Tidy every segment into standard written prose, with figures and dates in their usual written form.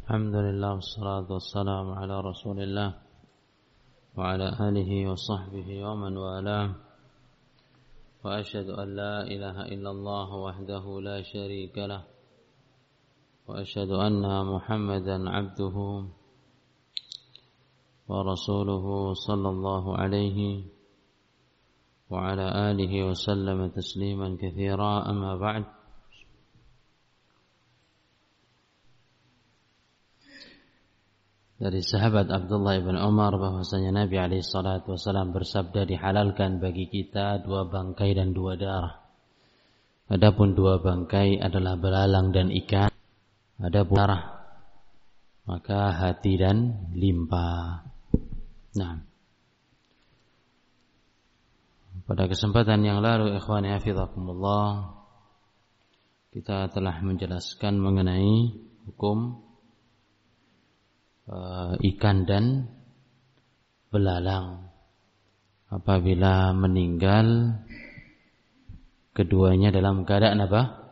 الحمد لله والصلاة والسلام على رسول الله وعلى آله وصحبه ومن والاه وأشهد أن لا إله إلا الله وحده لا شريك له وأشهد أن محمدا عبده ورسوله صلى الله عليه وعلى آله وسلم تسليما كثيرا أما بعد. Dari sahabat Abdullah ibn Umar bahwasanya Nabi alaihi salatu wasallam bersabda, dihalalkan bagi kita dua bangkai dan dua darah. Adapun dua bangkai adalah belalang dan ikan, adapun darah maka hati dan limpa. Nah, pada kesempatan yang lalu ikhwani hafizakumullah kita telah menjelaskan mengenai hukum ikan dan belalang apabila meninggal keduanya dalam keadaan apa?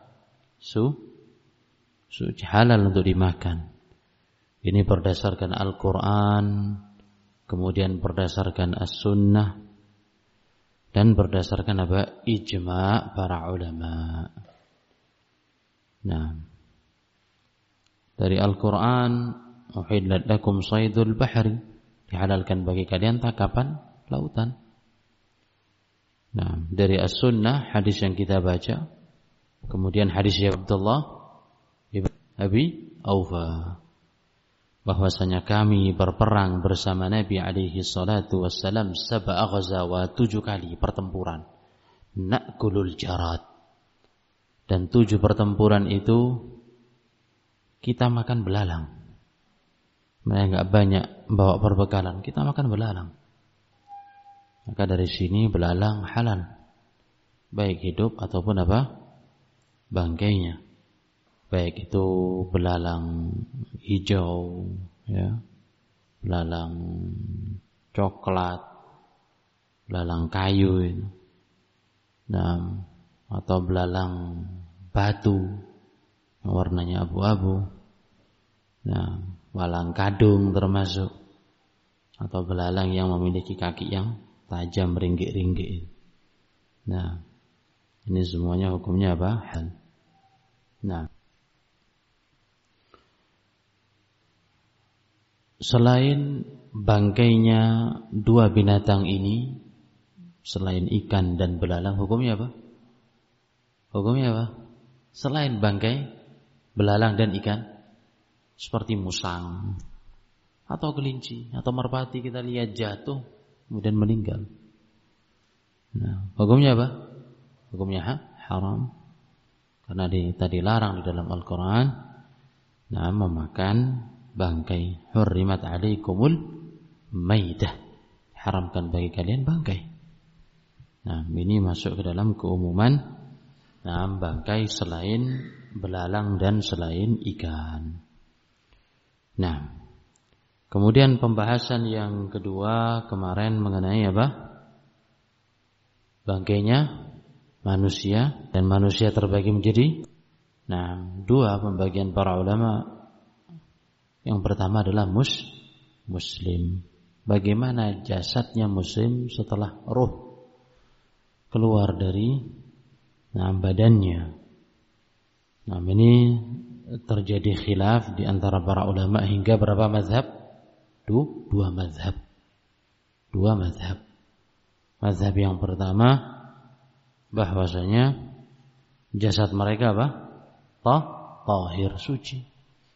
Suci, halal untuk dimakan. Ini berdasarkan Al-Quran, kemudian berdasarkan As-Sunnah, dan berdasarkan apa? Ijma' para ulama. Nah, dari Al-Quran, uhillat lakum saydul bahri, dihalalkan bagi kalian tangkapan lautan. Nah, dari As-Sunnah, hadis yang kita baca, kemudian hadis Abdullah ibn Abi Aufa, bahwasanya kami berperang bersama Nabi alaihi salatu wassalam 7 ghazawat, 7 kali pertempuran, na'kulul jarad, dan 7 pertempuran itu kita makan belalang. Mereka enggak banyak bawa perbekalan, kita makan belalang. Maka dari sini belalang halal, baik hidup ataupun apa? Bangkainya. Baik itu belalang hijau, ya, belalang coklat, belalang kayu, nah, atau belalang batu yang warnanya abu-abu, nah, belalang kadung termasuk, atau belalang yang memiliki kaki yang tajam ringgik-ringgik. Nah, ini semuanya hukumnya apa? Hal. Nah, selain bangkainya dua binatang ini, selain ikan dan belalang, hukumnya apa? Hukumnya apa? Selain bangkai belalang dan ikan, seperti musang atau kelinci atau merpati, kita lihat jatuh kemudian meninggal. Nah, hukumnya apa? Hukumnya haram, karena tadi larang di dalam Al-Quran, nah, memakan bangkai. Hurrimat alaikumul maidah, haramkan bagi kalian bangkai. Nah, ini masuk ke dalam keumuman, nah, bangkai selain belalang dan selain ikan. Nah, kemudian pembahasan yang kedua kemarin mengenai apa? Bangkainya manusia, dan manusia terbagi menjadi, nah, 2 pembagian para ulama. Yang pertama adalah muslim. Bagaimana jasadnya muslim setelah ruh keluar dari, nah, badannya. Nah, ini terjadi khilaf di antara para ulama hingga berapa mazhab? 2 mazhab. 2 mazhab. Mazhab yang pertama bahwasanya jasad mereka apa? Tahir, suci.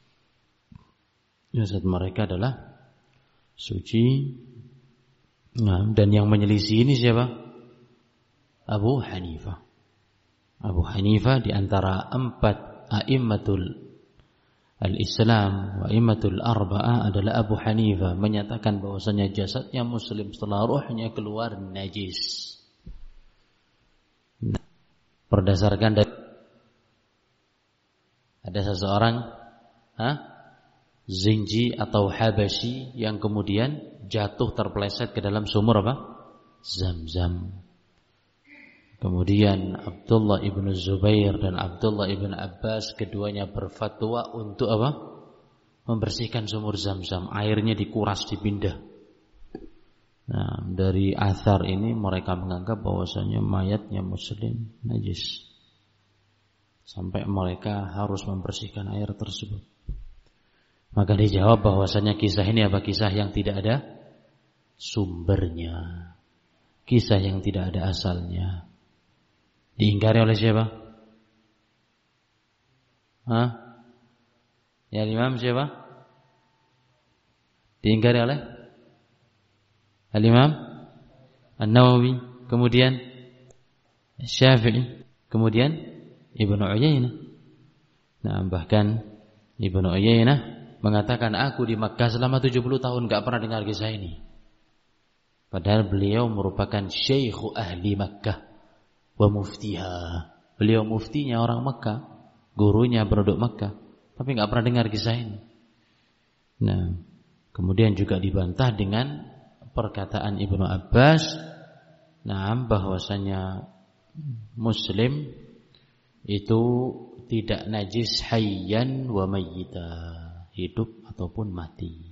Jasad mereka adalah suci. Nah, dan yang menyelisih ini siapa? Abu Hanifah. Abu Hanifah di antara 4 a'immatul al-Islam wa a'immatul arba'ah adalah Abu Hanifah, menyatakan bahwasanya jasadnya muslim setelah ruhnya keluar najis. Nah, berdasarkan dari ada seseorang Zinji atau Habasyi yang kemudian jatuh terpeleset ke dalam sumur apa? Zam-zam. Kemudian Abdullah ibn Zubair dan Abdullah ibn Abbas keduanya berfatwa untuk apa? membersihkan sumur Zam-Zam, airnya dikuras, dipindah. Nah, dari athar ini mereka menganggap bahwasanya mayatnya muslim najis. Sampai mereka harus membersihkan air tersebut. Maka dijawab bahwasanya kisah ini apa? Kisah yang tidak ada sumbernya. Kisah yang tidak ada asalnya. Diingkari oleh siapa? Ya, Imam siapa? Diingkari oleh Al-Imam An-Nawawi, kemudian Syafi'i, kemudian Ibnu Uyainah. Nah, bahkan Ibnu Uyainah mengatakan, aku di Makkah selama 70 tahun gak pernah dengar kisah ini. Padahal beliau merupakan syekh ahli Makkah wa muftiha. Beliau muftinya orang Makkah, gurunya penduduk Makkah, tapi gak pernah dengar kisah ini. Nah, kemudian juga dibantah dengan perkataan Ibnu Abbas, bahwasanya muslim itu tidak najis hayyan wa mayyita, hidup ataupun mati.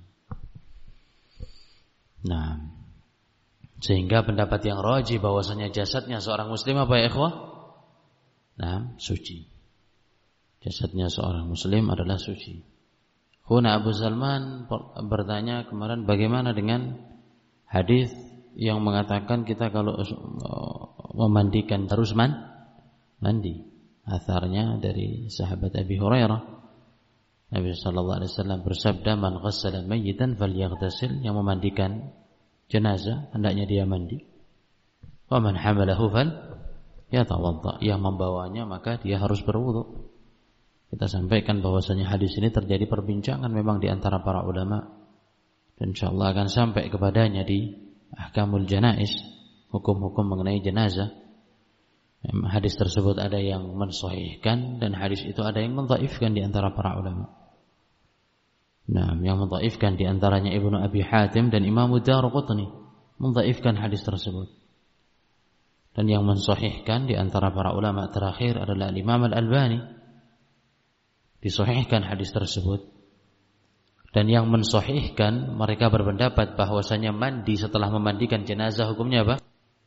Nah, sehingga pendapat yang rajih bahwasanya jasadnya seorang muslim apa ya ikhwah? Suci. Jasadnya seorang muslim adalah suci. Huna Abu Salman bertanya kemarin, bagaimana dengan hadis yang mengatakan kita kalau memandikan harus mandi. Atharnya dari sahabat Abi Hurairah. Nabi sallallahu alaihi wasallam bersabda, "Man ghassala mayyitan falyaghtasil," yang memandikan jenazah hendaknya dia mandi. "Wa man hamalahu falyatawadda," yang membawanya maka dia harus berwudu. Kita sampaikan bahwasanya hadis ini terjadi perbincangan memang di antara para ulama. Dan insyaallah akan sampai kepadanya di Ahkamul Janaiz, hukum-hukum mengenai jenazah. Hadis tersebut ada yang mensahihkan dan hadis itu ada yang mendhaifkan di antara para ulama. Nah, yang mendhaifkan di antaranya Ibnu Abi Hatim dan Imam Ad-Darqutni mendhaifkan hadis tersebut. Dan yang mensahihkan di antara para ulama terakhir adalah Imam Al-Albani, disahihkan hadis tersebut. Dan yang mensahihkan, mereka berpendapat bahwasanya mandi setelah memandikan jenazah hukumnya apa?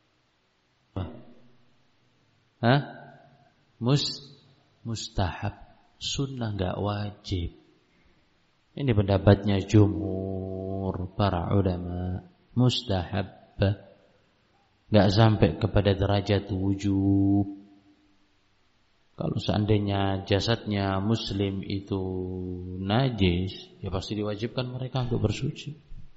Mustahab, sunnah, enggak wajib. Ini pendapatnya jumhur para ulama, mustahab, enggak sampai kepada derajat wujub. Kalau seandainya jasadnya muslim itu najis, ya pasti diwajibkan mereka untuk bersuci.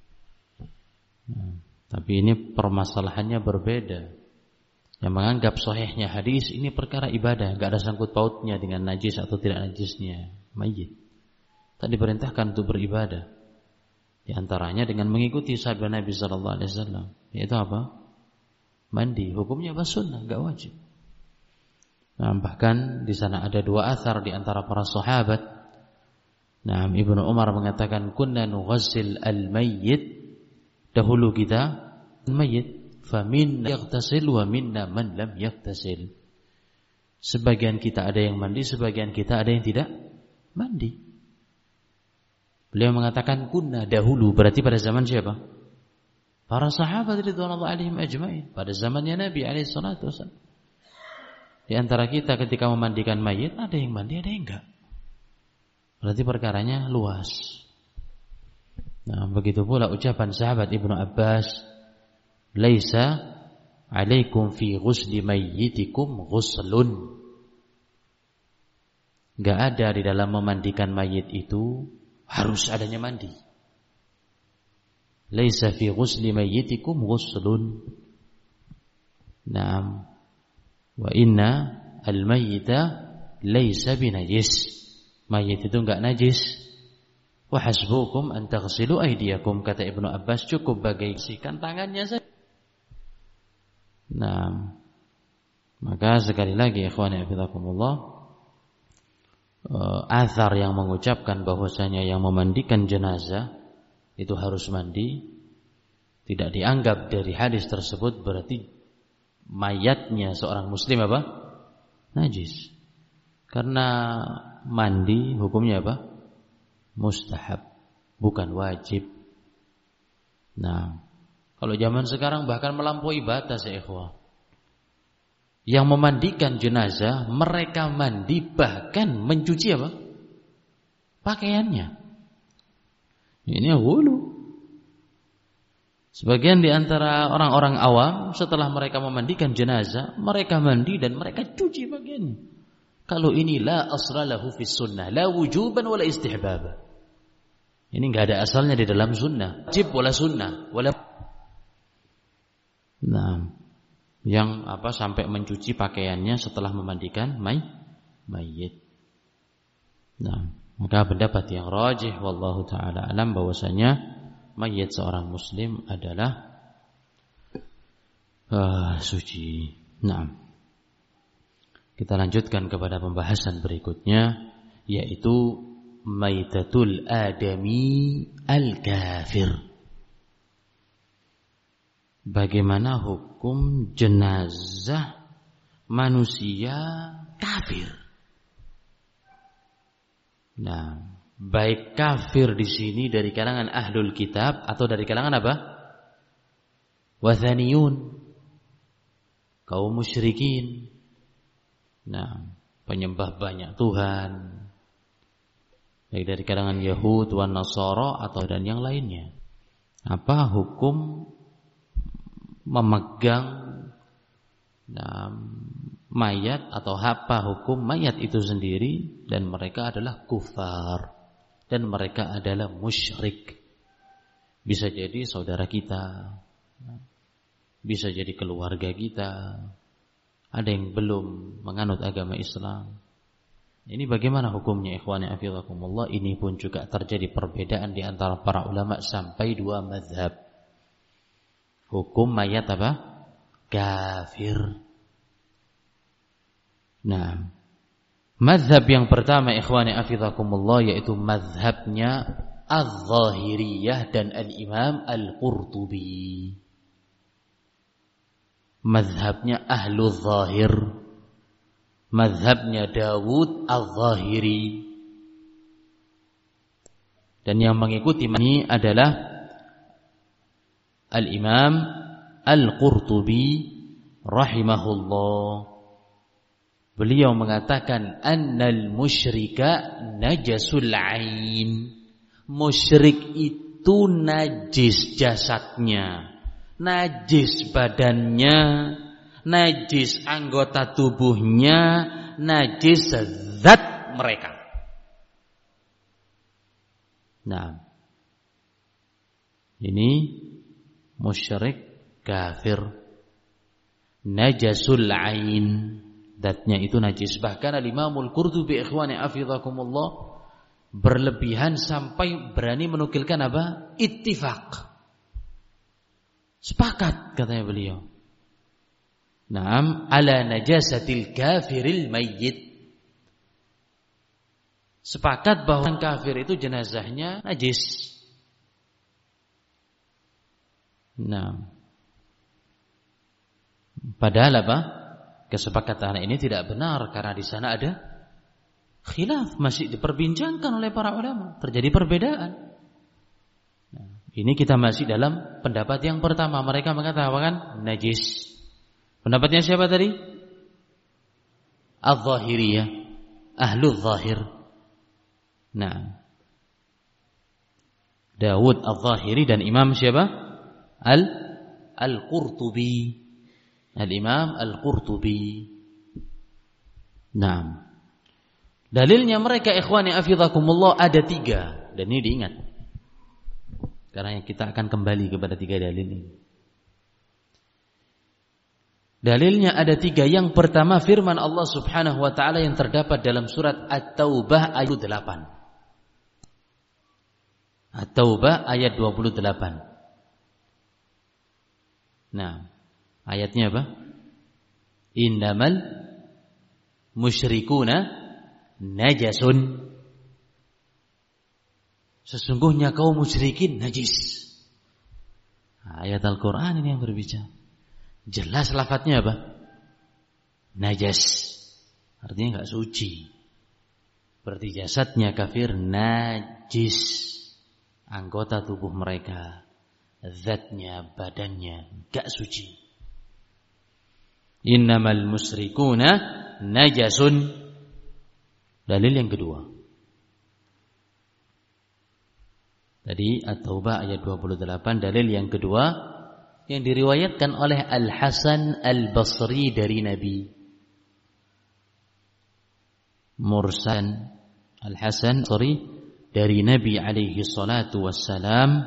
Tapi ini permasalahannya berbeda. Yang menganggap sahihnya hadis ini perkara ibadah, gak ada sangkut pautnya dengan najis atau tidak najisnya mayit. Tak diperintahkan untuk beribadah. Di antaranya dengan mengikuti sabda Nabi sallallahu alaihi wasallam, yaitu apa? Mandi. Hukumnya apa? Sunnah, gak wajib. Nah, bahkan di sana ada dua athar di antara para sahabat. Nah, Ibnu Umar mengatakan, kunna nughassil al-mayyit, dahulu kita mayyit, faminna yaghtasil wa minna man lam yaghtasil. Sebagian kita ada yang mandi, sebagian kita ada yang tidak mandi. Beliau mengatakan kunna dahulu, berarti pada zaman siapa? Para sahabat radhiyallahu alaihim ajmain, pada zamannya Nabi alaihi salatu wasallam. Di antara kita ketika memandikan mayit, ada yang mandi, ada yang enggak. Berarti perkaranya luas. Nah, begitu pula ucapan sahabat Ibnu Abbas, "Laisa 'alaikum fi ghusli mayyitikum ghuslun." Enggak ada di dalam memandikan mayit itu harus adanya mandi. Laisa fi ghusli mayyitikum ghuslun. Naam. Wa inna al-mayyita laysa binajis. Mayit itu enggak najis. Wa hasbukum an taghsilu aydiyakum, kata Ibnu Abbas, cukup bagi bersihkan tangannya saja. Nah, maka sekali lagi ikhwani fillah, athar yang mengucapkan bahwasanya yang memandikan jenazah itu harus mandi tidak dianggap dari hadis tersebut berarti mayatnya seorang muslim apa? Najis. Karena mandi hukumnya apa? mustahab, bukan wajib. Nah, kalau zaman sekarang bahkan melampaui batas ya ikhwah. Yang memandikan jenazah, mereka mandi bahkan mencuci apa? Pakaiannya. Ini hulu. Sebagian di antara orang-orang awam setelah mereka memandikan jenazah, mereka mandi dan mereka cuci pakaiannya. Kalau ini la asla lahu fis sunnah, la wujuban wala istihbaba. Ini enggak ada asalnya di dalam sunnah, wajib wala sunnah, wala. Nah, yang sampai mencuci pakaiannya setelah memandikan mayit. Nah, maka pendapat yang rajih wallahu taala alam bahwasanya mayit seorang muslim adalah suci. Nah, kita lanjutkan kepada pembahasan berikutnya, yaitu maitatul adami al-kafir. Bagaimana hukum jenazah manusia kafir? Nah, baik kafir di sini dari kalangan ahlul kitab atau dari kalangan apa? Wathaniyun, kaum musyrikin. Nah, penyembah banyak Tuhan, baik dari kalangan Yahud, wan Nasara atau dan yang lainnya. Apa hukum memegang mayat atau apa hukum mayat itu sendiri, dan mereka adalah kufar dan mereka adalah musyrik. Bisa jadi saudara kita, bisa jadi keluarga kita, ada yang belum menganut agama Islam. Ini bagaimana hukumnya ikhwani afizakumullah? Ini pun juga terjadi perbedaan di antara para ulama sampai 2 mazhab. Hukum mayat apa? Kafir. Nah, mazhab yang pertama ikhwani afizakumullah yaitu mazhabnya Az-Zahiriyah dan Al-Imam Al-Qurtubi. Mazhabnya Ahlul Zahir, mazhabnya Dawud Az-Zahiri. Dan yang mengikuti ini adalah Al-Imam Al-Qurtubi rahimahullah. Beliau mengatakan annal musyrika najasul ain. Musyrik itu najis jasadnya, najis badannya, najis anggota tubuhnya, najis zat mereka. Nah, ini musyrik kafir, najasul ain, zatnya itu najis. Bahkan Al-Imamul Qurtubi ikhwani afizakumullah berlebihan sampai berani menukilkan apa? Ittifaq, sepakat katanya beliau. Naam ala najasatil kafiril mayyit. Sepakat bahwa kafir itu jenazahnya najis. Nah, padahal apa? Kesepakatan ini tidak benar karena di sana ada khilaf, masih diperbincangkan oleh para ulama, terjadi perbedaan. Nah, ini kita masih dalam pendapat yang pertama, mereka mengatakan najis. Pendapatnya siapa tadi? Az-Zahiriyah, Ahlul Zahir. Nah, Dawud Az-Zahiri dan Imam siapa? Al-Qurtubi, Al-Imam Al-Qurtubi. Nah, dalilnya mereka ikhwani afizakumullah ada 3. Dan ini diingat, karena kita akan kembali kepada 3 dalil ini. Dalilnya ada 3. Yang pertama firman Allah subhanahu wa ta'ala yang terdapat dalam surat At-Taubah ayat 28. At-Taubah ayat 28. Nah, ayatnya apa? Innamal musyrikuna najasun. Sesungguhnya kaum musyrikin najis. Ayat Al-Quran ini yang berbicara. Jelas lafadznya apa? Najas. Artinya enggak suci. Berarti jasadnya kafir najis. najis anggota tubuh mereka, zatnya, badannya enggak suci. Innamal musyrikuna najasun. Dalil yang kedua. Tadi At-Taubah ayat 28, dalil yang kedua yang diriwayatkan oleh Al-Hasan Al-Basri dari Nabi. Mursan Al-Hasan Basri dari Nabi alaihi salatu wassalam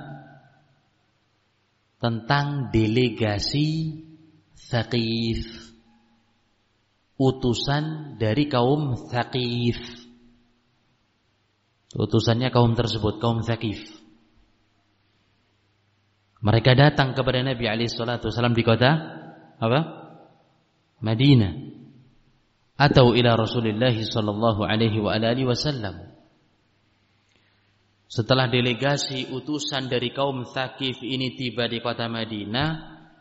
tentang delegasi Thaqif, utusan dari kaum Thaqif. Utusannya kaum tersebut, kaum Thaqif. Mereka datang kepada Nabi alaihi salatu wasallam di kota apa? Madinah. Atau ila Rasulullah sallallahu alaihi wa alihi wasallam. Setelah delegasi utusan dari kaum Thaqif ini tiba di kota Madinah,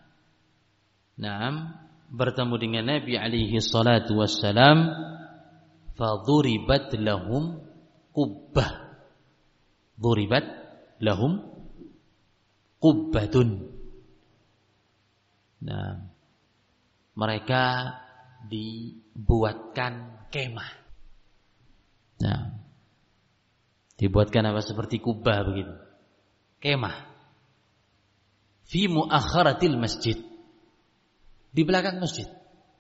bertemu dengan Nabi alaihi salatu wassalam, fadhuribat lahum qubbah. Dhuribat lahum qubbatun. Mereka dibuatkan kemah. Dibuatkan apa, seperti kubbah begitu. Kemah. Fi muakharatil masjid. Di belakang masjid.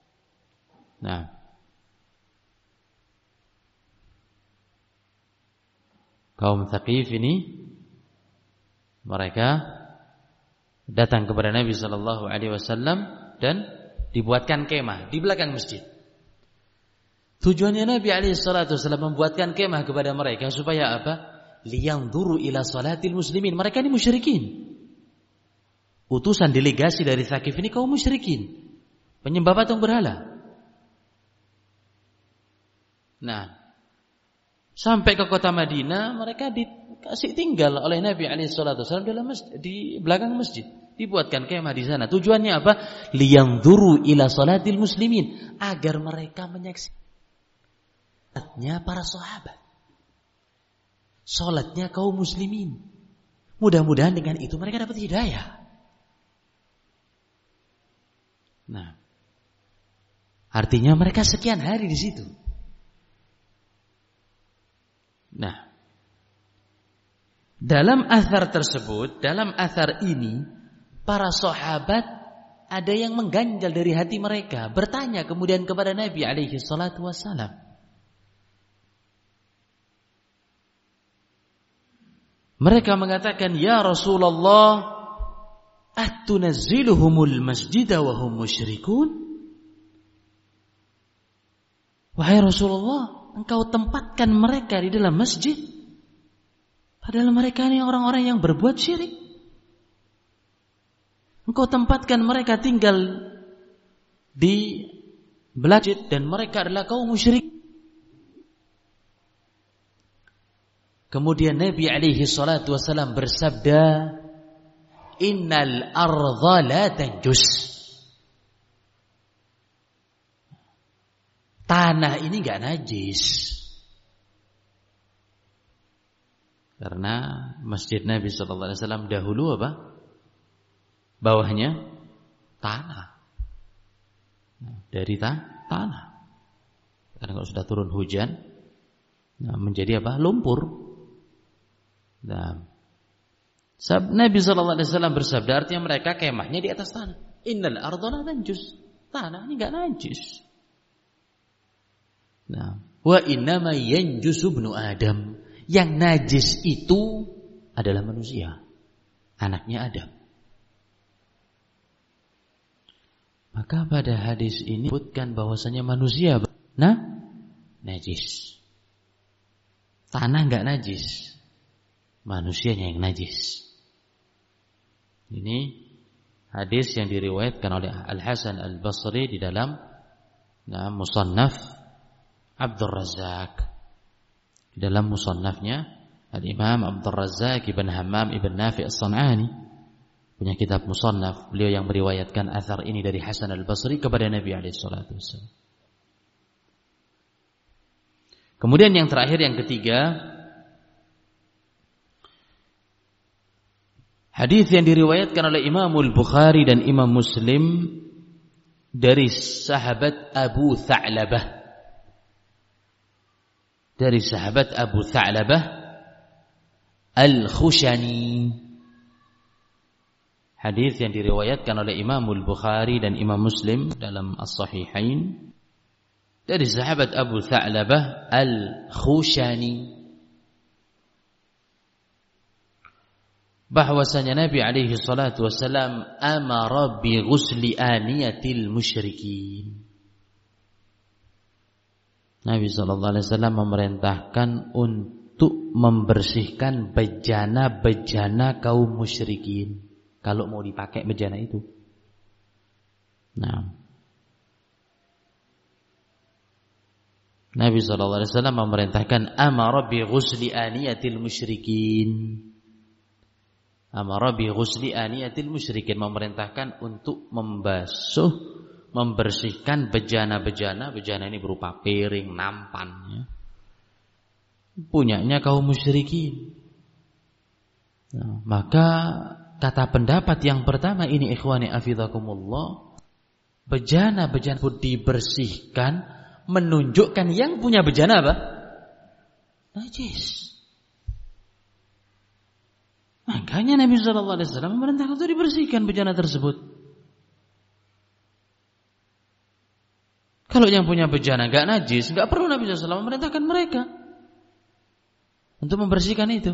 Kaum Thaqif ini mereka datang kepada Nabi sallallahu alaihi wasallam dan dibuatkan kemah di belakang masjid. Tujuannya Nabi alaihi salatu wasallam membuatkan kemah kepada mereka supaya apa? Liyanzuru ila salatil muslimin. Mereka ini musyrikin. Utusan delegasi dari Thaqif ini kaum musyrikin, penyembah patung berhala. Sampai ke kota Madinah, mereka dikasih tinggal oleh Nabi alaihi salatu wasallam dalam masjid, di belakang masjid. Dibuatkan kemah di sana. Tujuannya apa? Liyanzuru ila salatil muslimin, agar mereka menyaksikan salatnya para sahabat, salatnya kaum muslimin. Mudah-mudahan dengan itu mereka dapat hidayah. Artinya mereka sekian hari di situ. Dalam athar tersebut, dalam athar ini, para sahabat ada yang mengganjal dari hati mereka, bertanya kemudian kepada Nabi alaihi salatu wassalam. Mereka mengatakan, ya Rasulullah, atunazziluhumul masjida wa hum musyrikun? Wahai Rasulullah, engkau tempatkan mereka di dalam masjid, padahal mereka ini orang-orang yang berbuat syirik. Engkau tempatkan mereka tinggal di masjid dan mereka adalah kaum musyrik. Kemudian Nabi alaihi salatu wasallam bersabda, innal ardha la tanjus. Tanah ini enggak najis. Karena masjid Nabi sallallahu alaihi wasallam dahulu apa? Bawahnya tanah. Dari tanah. Karena kalau sudah turun hujan, menjadi apa? Lumpur. Nabi sallallahu alaihi wasallam bersabda, artinya mereka kemahnya di atas tanah. Innal ardha la tanjus. Tanah ini enggak najis. Wa innama yanjusu ibnu Adam. Yang najis itu adalah manusia, anaknya Adam. Maka pada hadis ini disebutkan bahwasanya manusia najis. Tanah enggak najis, manusianya yang najis. Ini hadis yang diriwayatkan oleh Al-Hasan Al-Basri di dalam Musannaf Abdul Razzaq. Di dalam musannafnya Al-Imam Abdul Razzaq ibn Hammam ibn Nafi' As-San'ani punya kitab musannaf, beliau yang meriwayatkan athar ini dari Hasan Al-Basri kepada Nabi alaihi salatu wasallam. Kemudian yang terakhir, yang ketiga, Hadis yang diriwayatkan oleh Imam Al-Bukhari dan Imam Muslim dari sahabat Abu Tha'labah. Dari sahabat Abu Tha'labah Al-Khushani. Hadis yang diriwayatkan oleh Imam Al-Bukhari dan Imam Muslim dalam As-Sahihain dari sahabat Abu Tha'labah Al-Khushani, bahwasanya Nabi alaihi salatu wasallam amara bi ghusli aniyatil musyrikin. Nabi sallallahu alaihi wasallam memerintahkan untuk membersihkan bejana-bejana kaum musyrikin kalau mau dipakai bejana itu. Nah, Nabi sallallahu alaihi wasallam memerintahkan amara bi ghusli aniyatil musyrikin. Amara bi ghusli aniyatil musyrikin, memerintahkan untuk membasuh, membersihkan bejana-bejana. Bejana ini berupa piring, nampan, ya, punyanya kaum musyrikin. Nah, maka kata pendapat yang pertama ini, ikhwani afidakumullah, bejana-bejana pun dibersihkan, menunjukkan yang punya bejana apa? Najis. Makanya Nabi sallallahu alaihi wasallam memerintahkan untuk dibersihkan bejana tersebut. Kalau yang punya bejana enggak najis, enggak perlu Nabi sallallahu alaihi wasallam memerintahkan mereka untuk membersihkan itu.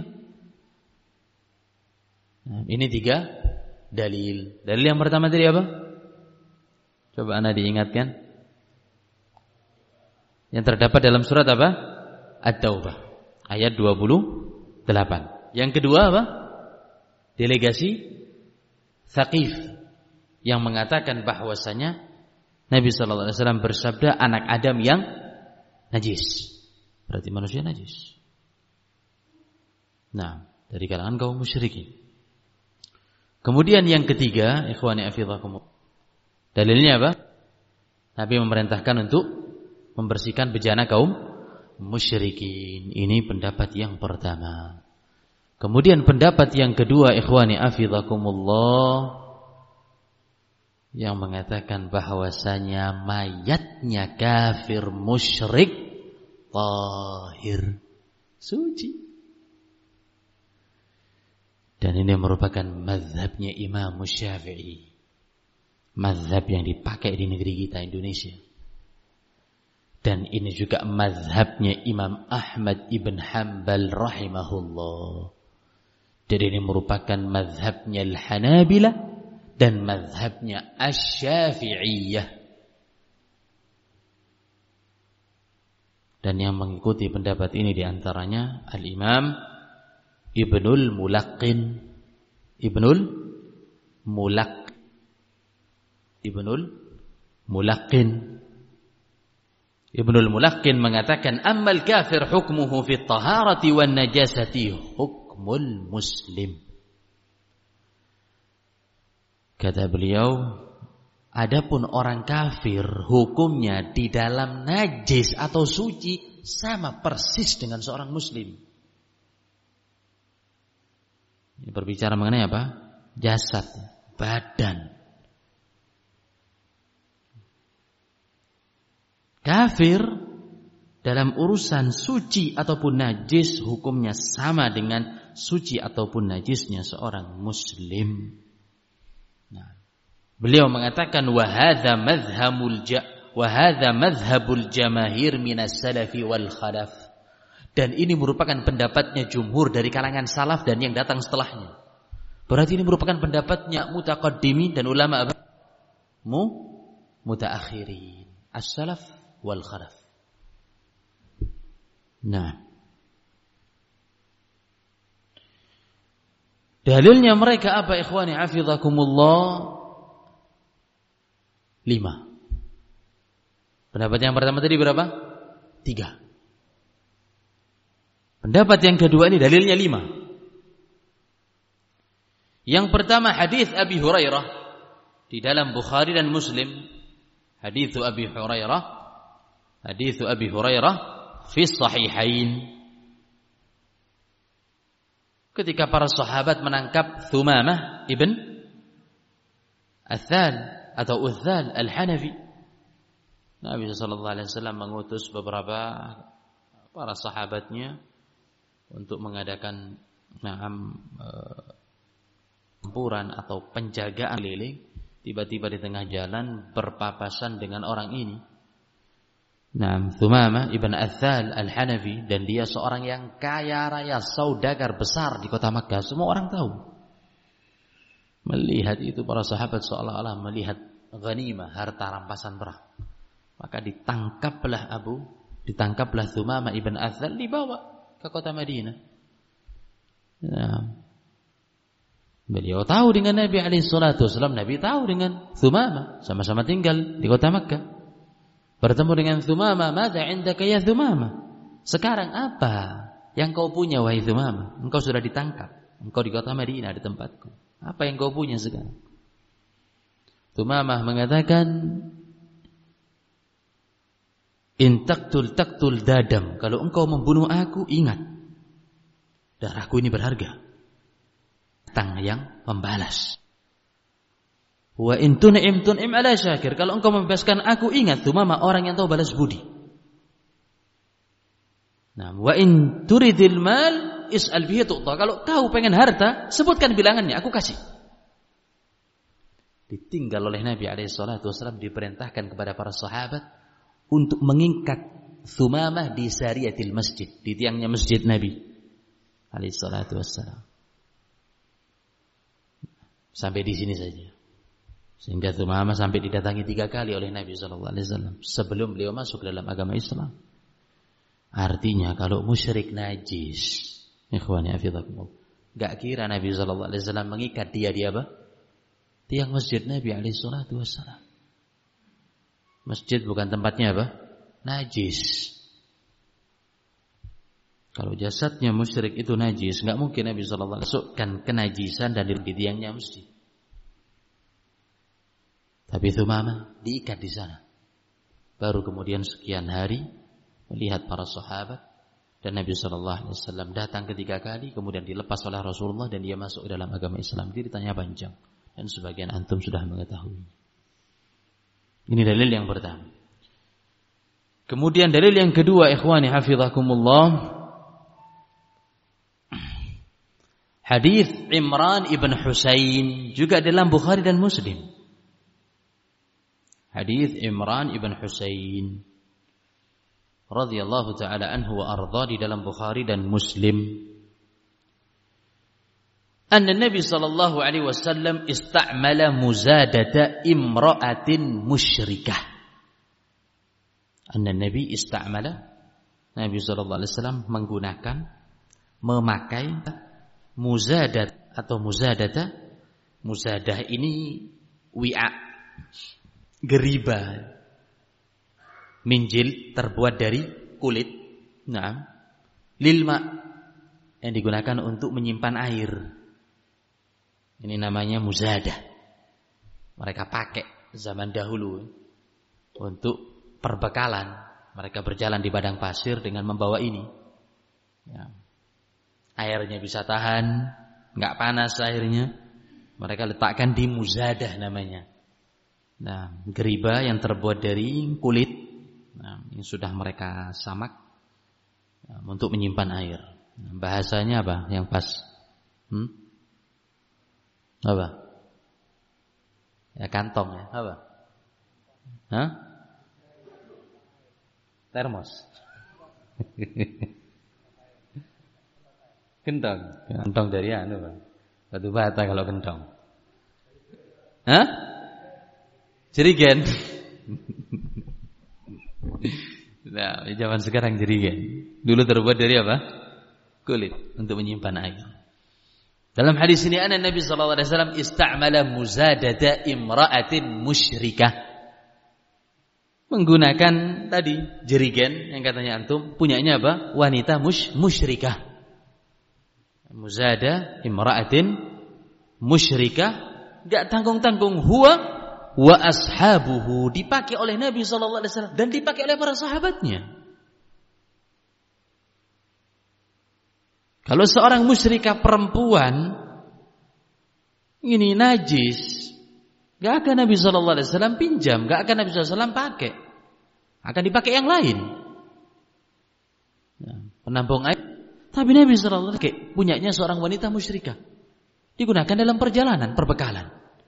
Nah, ini 3 dalil. Dalil yang pertama tadi apa? Coba Anda diingatkan. Yang terdapat dalam surat apa? At-Taubah ayat 28. Yang kedua apa? Delegasi Thaqif yang mengatakan bahwasanya Nabi sallallahu alaihi wasallam bersabda, anak Adam yang najis. Berarti manusia najis. Nah, dari kalangan kaum musyrikin. Kemudian yang ketiga, ikhwani afidakumullah, dalilnya apa? Nabi memerintahkan untuk membersihkan bejana kaum musyrikin. Ini pendapat yang pertama. Kemudian pendapat yang kedua, ikhwani afidakumullah, yang mengatakan bahwasanya mayatnya kafir musyrik tahir, suci. Dan ini merupakan mazhabnya Imam Syafi'i, mazhab yang dipakai di negeri kita Indonesia. Dan ini juga mazhabnya Imam Ahmad ibn Hanbal rahimahullah. Jadi ini merupakan mazhabnya Al-Hanabilah dan mazhabnya Asy-Syafi'iyah. Dan yang mengikuti pendapat ini diantaranya Al-Imam Ibnul Mulaqqin. Ibnul Mulaqqin mengatakan, ammal kafir hukmuhu fit taharati wan najasati hukmul muslim. Kata beliau, adapun orang kafir hukumnya di dalam najis atau suci sama persis dengan seorang muslim. Ini berbicara mengenai apa? Jasad, badan. Kafir dalam urusan suci ataupun najis hukumnya sama dengan suci ataupun najisnya seorang muslim. Nah, beliau mengatakan wa hadza madhhabul jamaahir minas salafi wal khalaf. Dan ini merupakan pendapatnya jumhur dari kalangan salaf dan yang datang setelahnya. Berarti ini merupakan pendapatnya mutaqaddimin dan ulama apa? Mutaakhirin, as-salaf wal khalaf. Nah, dalilnya mereka apa, ikhwani hafizakumullah? 5. Pendapat yang pertama tadi berapa? 3. Pendapat yang kedua ini dalilnya 5. Yang pertama hadis Abi Hurairah di dalam Bukhari dan Muslim. Hadis Abi Hurairah fi sahihain. ketika para sahabat menangkap Thumamah ibn Athal atau Uthal al-Hanafi. Nabi SAW mengutus beberapa para sahabatnya untuk mengadakan campuran atau penjagaan keliling. Tiba-tiba di tengah jalan berpapasan dengan orang ini. Thumamah ibn Athal al-Hanafi, dan dia seorang yang kaya raya, saudagar besar di kota Makkah. Semua orang tahu. Melihat itu para sahabat seolah-olah melihat ghanimah, harta rampasan perang. Maka ditangkaplah Thumamah ibn Athal, dibawa ke kota Madinah. Beliau tahu dengan Nabi SAW, Nabi tahu dengan Thumamah, sama-sama tinggal di kota Makkah. Bertemu dengan Thumamah, "Madza 'indaka ya Thumamah?" Sekarang apa yang kau punya wahai Thumamah? Engkau sudah ditangkap, engkau di kota Madinah di tempatku. Apa yang kau punya sekarang? Thumamah mengatakan, "In taqtul dadam." Kalau engkau membunuh aku, ingat darahku ini berharga. Datang yang membalas. Wa in tun'im ala syakir. Kalau engkau membebaskan aku, ingat Thumamah orang yang tahu balas budi. Wa in turidil mal is'al bihi tu'ta. Kalau kau pengen harta, sebutkan bilangannya, aku kasih. Ditinggal oleh Nabi SAW, diperintahkan kepada para sahabat untuk mengikat Thumamah di sariyatil masjid, di tiangnya masjid Nabi SAW. Sampai di sini saja. Sehingga Thumamah sampai didatangi 3 kali oleh Nabi SAW sebelum beliau masuk dalam agama Islam. Artinya kalau musyrik najis, ikhwani afidakumullah, gak kira Nabi SAW mengikat dia di apa? Tiang masjid Nabi SAW. Masjid bukan tempatnya apa? Najis. Kalau jasadnya musyrik itu najis, gak mungkin Nabi SAW masukkan kenajisan dan di tiangnya masjid. Tapi Thumamah diikat di sana. Baru kemudian sekian hari melihat para sahabat dan Nabi SAW datang 3 kali, kemudian dilepas oleh Rasulullah dan dia masuk dalam agama Islam. Ceritanya panjang dan sebagian antum sudah mengetahui. Ini dalil yang pertama. Kemudian dalil yang kedua, ikhwani hafizakumullah, hadis Imran ibn Husain juga dalam Bukhari dan Muslim. Hadis Imran ibn Husain radhiyallahu taala anhu wa arda di dalam Bukhari dan Muslim. Anna Nabi sallallahu alaihi wasallam istamala muzadata imra'atin musyrikah. Anna Nabi istamala, Nabi sallallahu alaihi wasallam memakai muzadat atau muzadata. Muzadah ini wi'a, geriba, minjil terbuat dari kulit, lilma, yang digunakan untuk menyimpan air. Ini namanya muzadah. Mereka pakai zaman dahulu untuk perbekalan. Mereka berjalan di padang pasir dengan membawa ini. Airnya bisa tahan, nggak panas airnya. Mereka letakkan di muzadah namanya. Geriba yang terbuat dari kulit, ini sudah mereka samak untuk menyimpan air. Bahasanya apa yang pas? Apa? Ya kantong ya, apa? Termos. Gentong. Gentong dari Bang. Batu bata kalau gentong. Jerigen. Nah, zaman sekarang jerigen. Dulu terbuat dari apa? Kulit untuk menyimpan air. Dalam hadis ini Nabi sallallahu alaihi wasallam istamala muzadata imra'atin musyrikah. Menggunakan tadi jerigen yang katanya antum punyanya apa? Wanita musyrikah. Muzada imra'atin musyrikah, enggak tanggung-tanggung, huwa wa ashabuhu, dipakai oleh Nabi sallallahu alaihi wasallam dan dipakai oleh para sahabatnya. Kalau seorang musyrikah perempuan ini najis, gak akan Nabi SAW pinjam, gak akan Nabi SAW pakai, akan dipakai yang lain. Penampung air. Tapi Nabi SAW punyanya seorang wanita musyrikah, digunakan dalam perjalanan, perbekalan.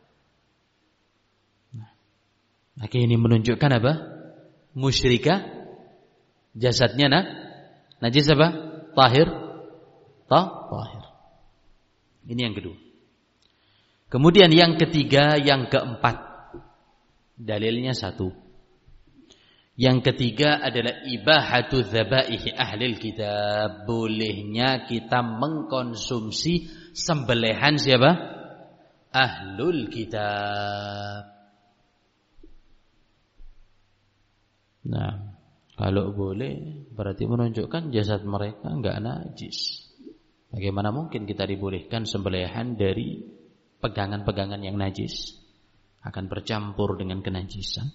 Maka ini menunjukkan apa? Musyrikah jasadnya najis apa? Tahir. Ini yang kedua. Kemudian yang ketiga, yang keempat, dalilnya satu. Yang ketiga adalah ibahatu dzabaihi ahlil kitab. Bolehnya kita mengkonsumsi sembelihan siapa? Ahlul kitab. Nah, kalau boleh berarti menunjukkan jasad mereka enggak najis. Bagaimana mungkin kita dibolehkan sembelihan dari pegangan-pegangan yang najis, akan bercampur dengan kenajisan.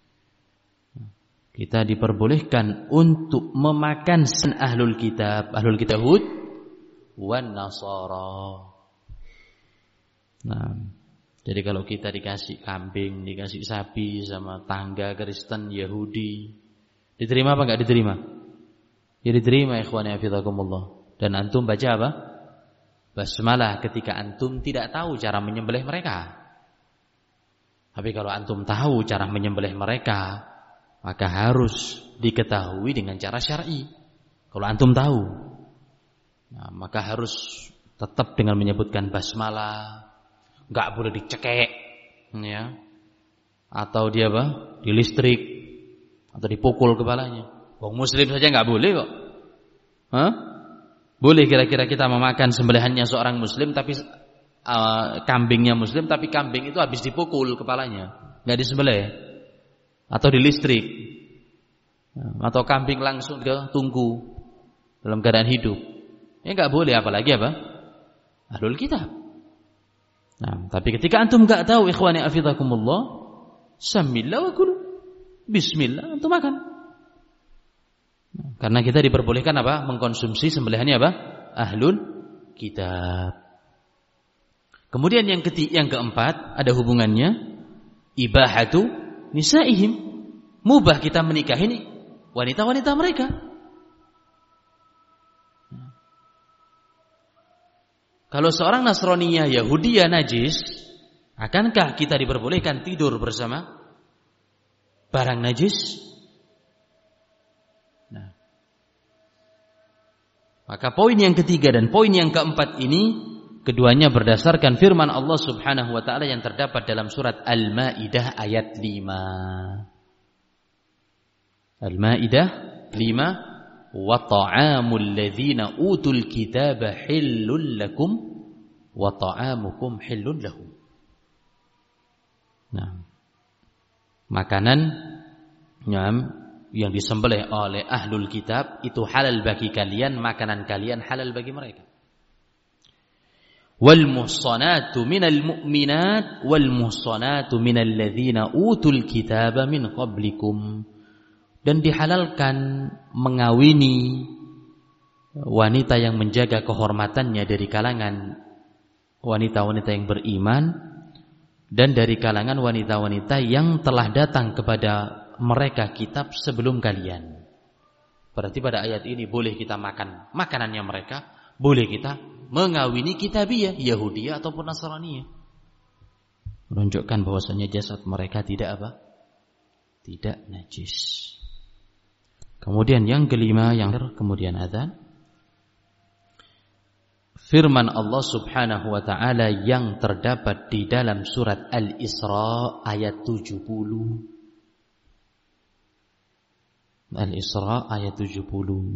Kita diperbolehkan untuk memakan ahlul kitab Hud wan Nasara. Nah, jadi kalau kita dikasih kambing, dikasih sapi sama tangga Kristen Yahudi, diterima apa enggak diterima? Ya diterima, ikhwani hafizakumullah. Dan antum baca apa? Basmalah ketika antum tidak tahu cara menyembelih mereka. Tapi kalau antum tahu cara menyembelih mereka, maka harus diketahui dengan cara syar'i. Kalau antum tahu, nah, maka harus tetap dengan menyebutkan basmalah. Enggak boleh dicekek, ya. Atau dia apa? Dilistrik atau dipukul kepalanya. Wong muslim saja enggak boleh kok. Hah? Boleh kira-kira kita memakan sembelihannya seorang muslim tapi kambingnya muslim tapi kambing itu habis dipukul kepalanya, enggak disembelih. Atau dilistrik. Atau kambing langsung ke tungku dalam keadaan hidup. Ya enggak boleh, apalagi apa? Ahlul kitab. Nah, tapi ketika antum enggak tahu, ikhwani afidakumullah, samillah wa kulu. Bismillah, antum makan. Nah, karena kita diperbolehkan apa? Mengkonsumsi sembelihannya apa? Ahlul kitab. Kemudian yang keempat, ada hubungannya ibahatu nisaihim. Mubah kita menikahi wanita-wanita mereka. Kalau seorang Nasraniyah Yahudiyah najis, akankah kita diperbolehkan tidur bersama barang najis? Nah, maka poin yang ketiga dan poin yang keempat ini keduanya berdasarkan firman Allah Subhanahu wa taala yang terdapat dalam surat Al-Maidah ayat 5. Al-Maidah 5, wa ta'amul ladzina utul kitaba hillul lakum wa ta'amukum hillul lahum. Nah, makanan yang disembelih oleh ahlul kitab itu halal bagi kalian, makanan kalian halal bagi mereka. Wal muhsanatu minal mu'minat wal muhsanatu minal ladzina utul kitaba min qablikum. Dan dihalalkan mengawini wanita yang menjaga kehormatannya dari kalangan wanita-wanita yang beriman dan dari kalangan wanita-wanita yang telah datang kepada mereka kitab sebelum kalian. Berarti pada ayat ini boleh kita makan makanannya mereka, boleh kita mengawini kitabiyah, Yahudiyah ataupun Nasraniyah. Menunjukkan bahwasanya jasad mereka tidak apa? Tidak najis. Kemudian yang kelima, kemudian azan. Firman Allah Subhanahu wa taala yang terdapat di dalam surat Al-Isra ayat 70. Al-Isra ayat 70.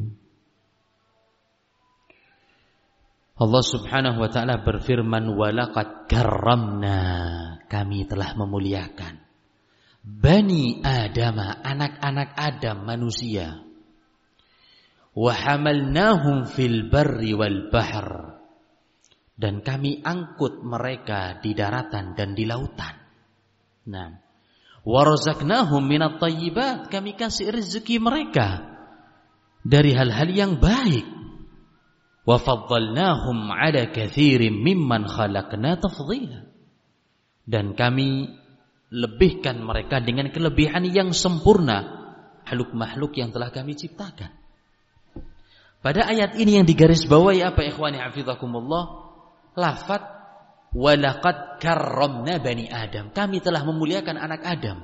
Allah Subhanahu wa taala berfirman, "Walaqad karramna," kami telah memuliakan Bani Adam, anak-anak Adam, manusia. Wa hamalnahum fil barri wal bahr, dan kami angkut mereka di daratan dan di lautan. Nah, wa razaqnahum minat thayyibat, kami kasih rezeki mereka dari hal-hal yang baik. Wa faddalnahum 'ala katsirin mimman khalaqna tafdhila. Dan kami lebihkan mereka dengan kelebihan yang sempurna makhluk-makhluk yang telah kami ciptakan. Pada ayat ini yang digarisbawahi apa ikhwani hafizakumullah? Lafaz walaqad karramna bani Adam. Kami telah memuliakan anak Adam.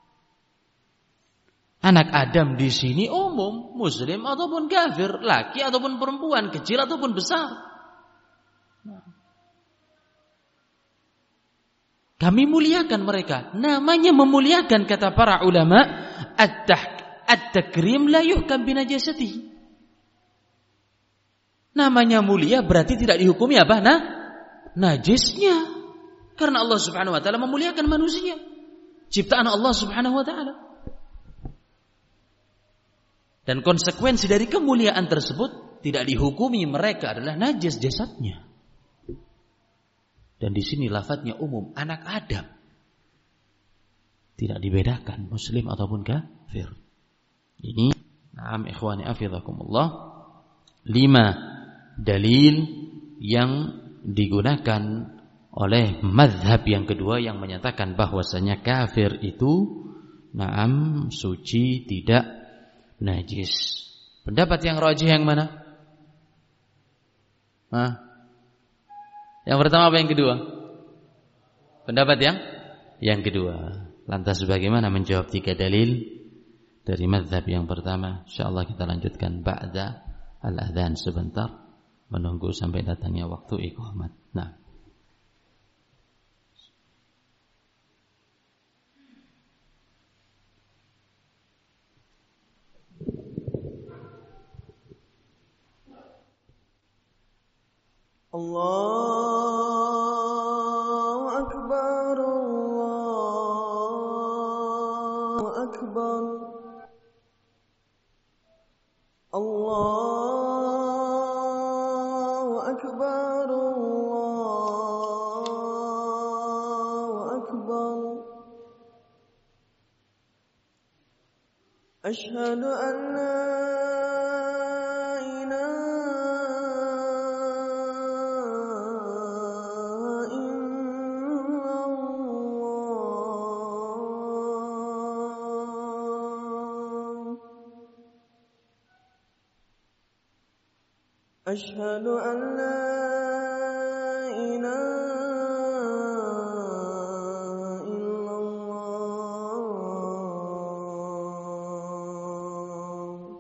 Anak Adam di sini umum, muslim ataupun kafir, laki ataupun perempuan, kecil ataupun besar. Kami muliakan mereka. Namanya memuliakan kata para ulama, at-takrim la yuhkam binajasatihi. Namanya mulia berarti tidak dihukumi apa? Najisnya. Karena Allah Subhanahu wa taala memuliakan manusia. Ciptaan Allah Subhanahu wa taala. Dan konsekuensi dari kemuliaan tersebut tidak dihukumi mereka adalah najis jasadnya. Dan di sini lafadznya umum, anak Adam. Tidak dibedakan muslim ataupun kafir. Ini na'am ikhwani afizakumullah 5 dalil yang digunakan oleh mazhab yang kedua yang menyatakan bahwasanya kafir itu na'am suci tidak najis. Pendapat yang rajih yang mana? Yang pertama apa yang kedua? Pendapat yang kedua. Lantas bagaimana menjawab 3 dalil dari mazhab yang pertama? Insyaallah kita lanjutkan ba'da al-adzan sebentar, menunggu sampai datangnya waktu iqamat. Nah, Allahu Akbar, Allahu Akbar, Allahu Akbar, Allahu Akbar. Asyhadu an la أشهد أن لا إله إلا الله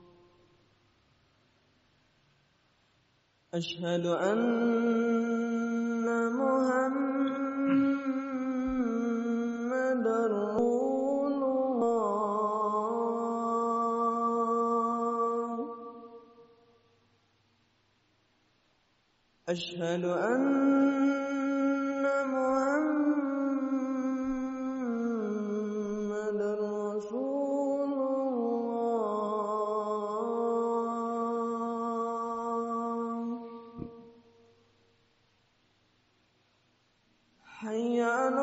أشهد أن محمدا رسول الله أشهد أن محمدا رسول الله حي على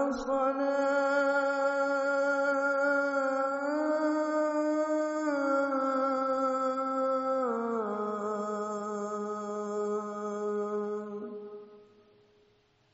الصلاة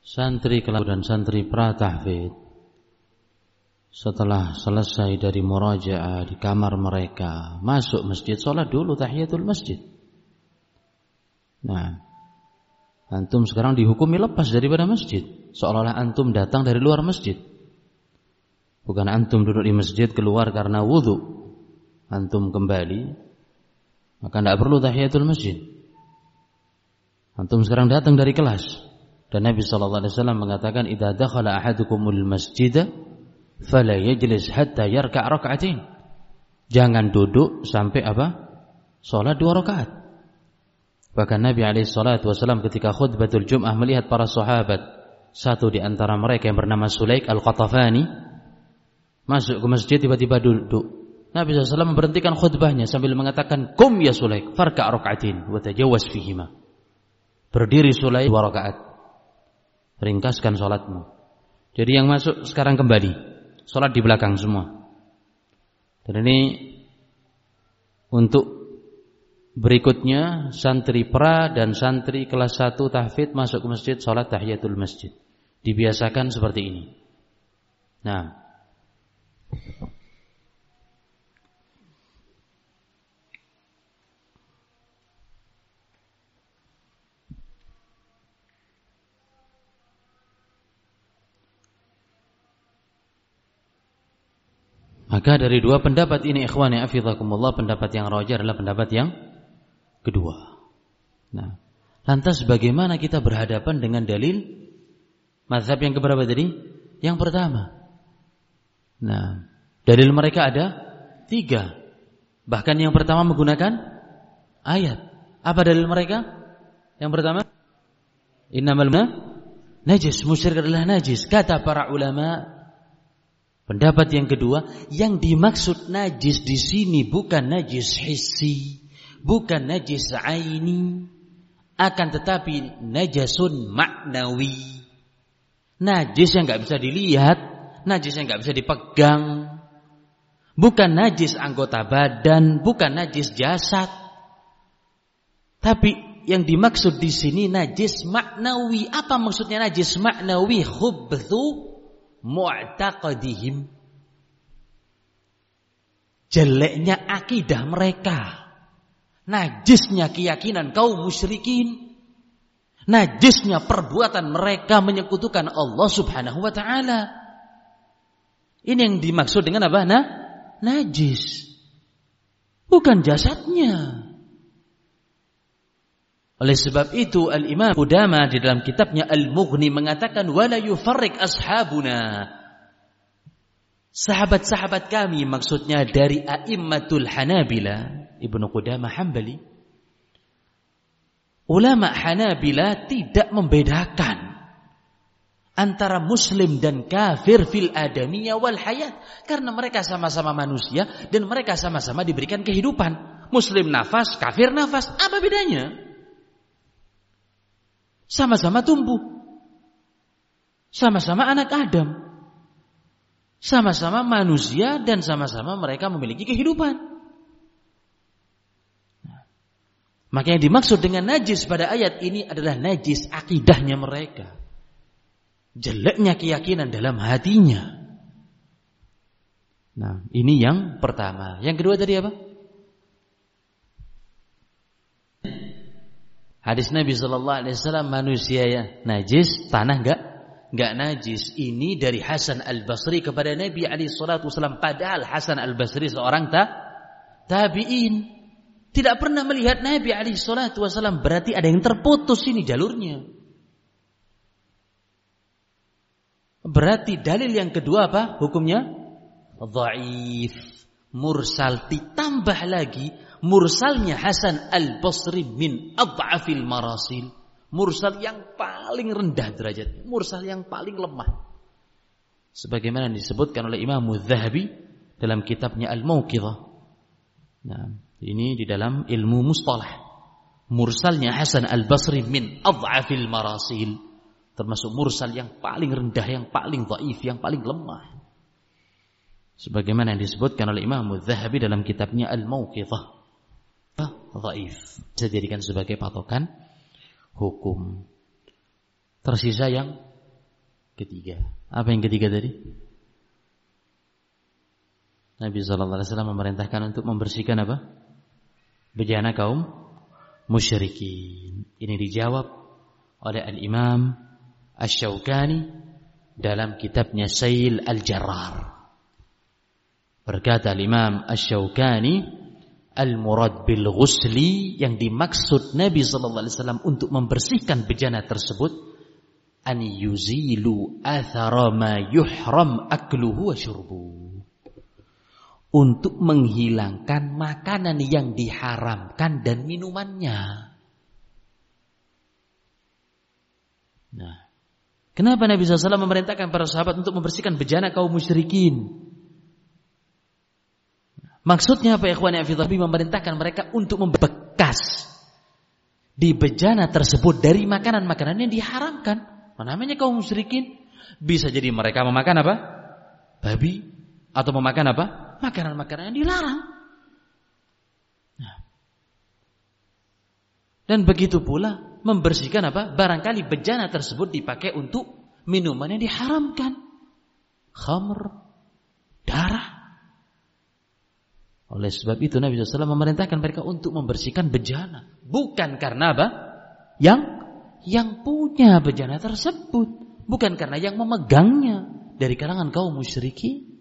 santri kelas dan santri pra-tahfidz setelah selesai dari murajaah di kamar mereka, masuk masjid, sholat dulu tahiyatul masjid. Nah, antum sekarang dihukumi lepas daripada masjid, seolah-olah antum datang dari luar masjid. Bukan antum duduk di masjid keluar karena wudu, antum kembali, maka tidak perlu tahiyatul masjid. Antum sekarang datang dari kelas, dan Nabi SAW mengatakan, "Idza dakhala ahadukumul masjida fala yajlis hatta yarka' rak'atain." Jangan duduk sampai apa? Salat 2 rakaat. Bahkan Nabi SAW ketika khutbatul Jum'ah melihat para sahabat, satu di antara mereka yang bernama Sulaik Al-Qatafani masuk ke masjid tiba-tiba duduk. Nabi SAW memberhentikan khutbahnya sambil mengatakan, "Kum ya Sulaik, farka' rak'atain wa tajawaz fihima." Berdiri Sulaik 2 rakaat. Ringkaskan salatmu. Jadi yang masuk sekarang kembali, salat di belakang semua. Dan ini untuk berikutnya santri pra dan santri kelas 1 tahfidz masuk ke masjid salat tahiyatul masjid. Dibiasakan seperti ini. Nah, maka dari dua pendapat ini ikhwani hafizakumullah, pendapat yang rajih adalah pendapat yang kedua. Nah, lantas bagaimana kita berhadapan dengan dalil mazhab yang keberapa tadi? Yang pertama. Nah, dalil mereka ada 3. Bahkan yang pertama menggunakan ayat. Apa dalil mereka? Yang pertama, innamal najis, musyrik adalah najis. Kata para ulama. Pendapat yang kedua, yang dimaksud najis di sini bukan najis hissi, bukan najis aini, akan tetapi najasun maknawi. Najis yang enggak bisa dilihat, najis yang enggak bisa dipegang. Bukan najis anggota badan, bukan najis jasad. Tapi yang dimaksud di sini najis maknawi. Apa maksudnya najis maknawi? Khubthu mu'taqadihim, jeleknya akidah mereka, najisnya keyakinan kaum musyrikin, najisnya perbuatan mereka menyekutukan Allah Subhanahu wa taala. Ini yang dimaksud dengan apa? Najis, bukan jasadnya. Oleh sebab itu Al-Imam Qudamah di dalam kitabnya Al-Mughni mengatakan, wala yufarriq ashabuna, sahabat-sahabat kami, maksudnya dari a'immatul Hanabila, Ibnu Qudamah Hambali, ulama Hanabila tidak membedakan antara muslim dan kafir fil adamiyah wal hayat, karena mereka sama-sama manusia dan mereka sama-sama diberikan kehidupan. Muslim nafas, kafir nafas, apa bedanya? Sama-sama tumbuh, sama-sama anak Adam, sama-sama manusia, dan sama-sama mereka memiliki kehidupan. Maka yang dimaksud dengan najis pada ayat ini adalah najis akidahnya mereka, jeleknya keyakinan dalam hatinya. Nah, ini yang pertama. Yang kedua tadi apa? Hadis Nabi SAW, manusia ya najis, tanah enggak najis. Ini dari Hasan Al-Basri kepada Nabi SAW. Padahal Hasan Al-Basri seorang tabi'in, tidak pernah melihat Nabi SAW. Berarti ada yang terputus ini jalurnya. Berarti dalil yang kedua apa hukumnya? Dhaif, mursal. Ditambah lagi mursalnya Hasan Al-Basri min adhafil marasil, mursal yang paling rendah derajatnya, mursal yang paling lemah. Sebagaimana disebutkan oleh Imam Az-Zahabi dalam kitabnya Al-Mawqidhah. Nah, ini di dalam ilmu mustalah. Mursalnya Hasan Al-Basri min adhafil marasil, termasuk mursal yang paling rendah, yang paling dhaif, yang paling lemah. Sebagaimana yang disebutkan oleh Imam Az-Zahabi dalam kitabnya Al-Mawqidhah. Dhaif, bisa dijadikan sebagai patokan hukum. Tersisa yang ketiga. Apa yang ketiga tadi? Nabi SAW memerintahkan untuk membersihkan apa? Bejana kaum musyrikin. Ini dijawab oleh Al-Imam Asy-Syaukani dalam kitabnya Sail Al-Jarrar. Berkata Al-Imam Asy-Syaukani, al-murad bil ghusli, yang dimaksud Nabi SAW untuk membersihkan bejana tersebut, an yuzilu athara ma yuhram akluhu wa syurbuhu, untuk menghilangkan makanan yang diharamkan dan minumannya. Nah, kenapa Nabi SAW memerintahkan para sahabat untuk membersihkan bejana kaum musyrikin? Maksudnya apa, ikhwani fillah? Memerintahkan mereka untuk membekas di bejana tersebut dari makanan-makanan yang diharamkan. Namanya kaum musyrikin, bisa jadi mereka memakan apa? Babi, atau memakan apa? Makanan-makanan yang dilarang. Nah. Dan begitu pula membersihkan apa? Barangkali bejana tersebut dipakai untuk minuman yang diharamkan. Khamr, darah. Oleh sebab itu Nabi SAW memerintahkan mereka untuk membersihkan bejana. Bukan karena apa? Yang punya bejana tersebut. Bukan karena yang memegangnya dari kalangan kaum musyrikin.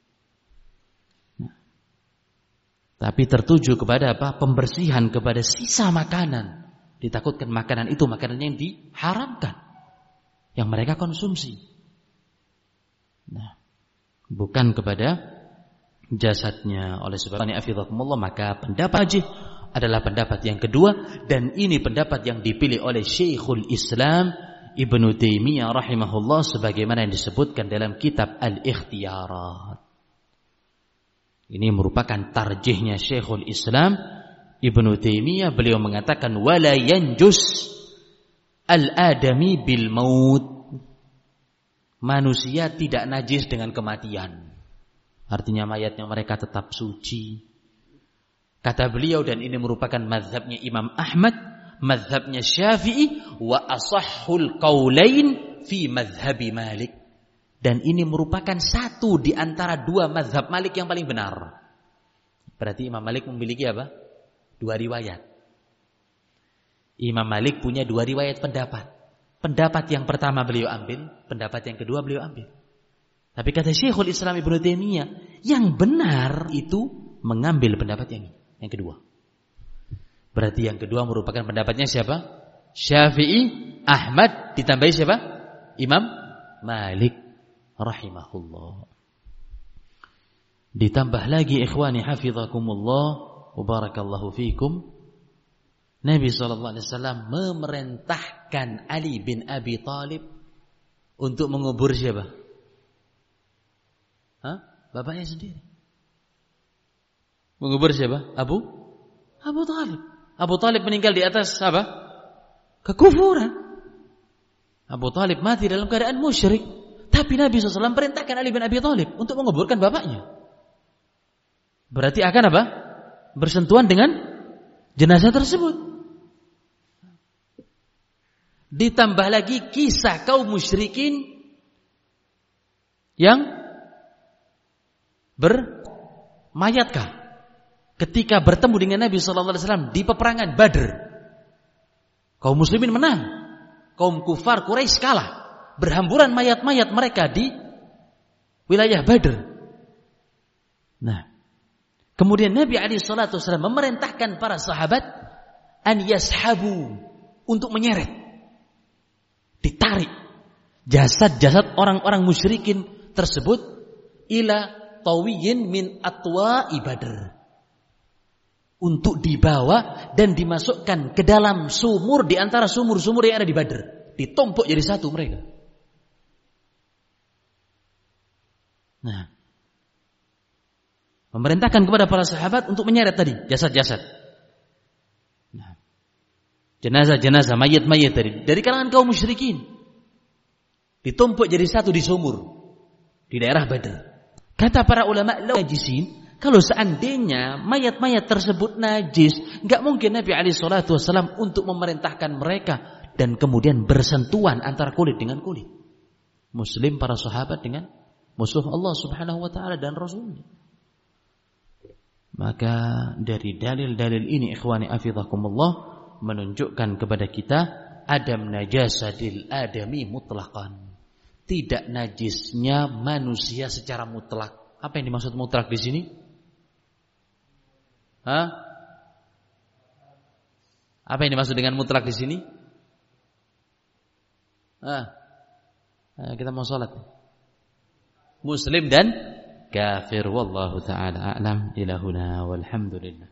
Tapi tertuju kepada apa? Pembersihan kepada sisa makanan. Ditakutkan makanan itu makanan yang diharamkan, yang mereka konsumsi. Nah, bukan kepada jasadnya. Oleh sebab ini afidakumullah, maka pendapat rajih adalah pendapat yang kedua, dan ini pendapat yang dipilih oleh Syekhul Islam Ibnu Taimiyah rahimahullah sebagaimana yang disebutkan dalam kitab Al-Ikhtiyarat. Ini merupakan tarjihnya Syekhul Islam Ibnu Taimiyah. Beliau mengatakan wala yanjus al-adami bil maut. Manusia tidak najis dengan kematian. Artinya mayatnya mereka tetap suci. Kata beliau, dan ini merupakan mazhabnya Imam Ahmad, mazhabnya Syafi'i, wa asahhul qaulain fi mazhabi Malik. Dan ini merupakan satu di antara dua mazhab Malik yang paling benar. Berarti Imam Malik memiliki apa? Dua riwayat. Imam Malik punya dua riwayat pendapat. Pendapat yang pertama beliau ambil, pendapat yang kedua beliau ambil. Tapi kata Syekhul Islam Ibnu Taimiyah, yang benar itu mengambil pendapat yang kedua. Berarti yang kedua merupakan pendapatnya siapa? Syafi'i, Ahmad, ditambahi siapa? Imam Malik rahimahullah. Ditambah lagi ikhwani hafizakumullah wa barakallahu fikum, Nabi SAW memerintahkan Ali bin Abi Thalib untuk mengubur siapa? Bapaknya sendiri. Mengubur siapa? Abu Thalib. Abu Thalib meninggal di atas apa? Kekufuran. Abu Thalib mati dalam keadaan musyrik. Tapi Nabi SAW perintahkan Ali bin Abi Thalib untuk menguburkan bapaknya. Berarti akan apa? Bersentuhan dengan jenazah tersebut. Ditambah lagi kisah kaum musyrikin yang bermayatkah ketika bertemu dengan Nabi SAW di peperangan Badr. Kaum muslimin menang, kaum kufar Quraisy kalah. Berhamburan mayat-mayat mereka di wilayah Badr. Nah, kemudian Nabi SAW memerintahkan para sahabat an yashabu, untuk menyeret, ditarik jasad-jasad orang-orang musyrikin tersebut ila tawiyin min atwa'i Badr, untuk dibawa dan dimasukkan ke dalam sumur di antara sumur-sumur yang ada di Badr. Ditumpuk jadi satu mereka. Nah, memerintahkan kepada para sahabat untuk menyeret tadi jasad-jasad. Nah, jenazah-jenazah, mayat-mayat dari kalangan kaum musyrikin ditumpuk jadi satu di sumur di daerah Badr. Kata para ulama, najisin, kalau seandainya mayat-mayat tersebut najis, enggak mungkin Nabi SAW untuk memerintahkan mereka dan kemudian bersentuhan antara kulit dengan kulit. Muslim para sahabat dengan musuh Allah Subhanahu wa taala dan Rasulnya. Maka dari dalil-dalil ini ikhwani afizakumullah menunjukkan kepada kita adam najasatil adami mutlaqan. Tidak najisnya manusia secara mutlak. Apa yang dimaksud mutlak di sini? Apa yang dimaksud dengan mutlak di sini? Kita mau salat. Muslim dan kafir wallahu taala a'lam. Ila huna walhamdulillah.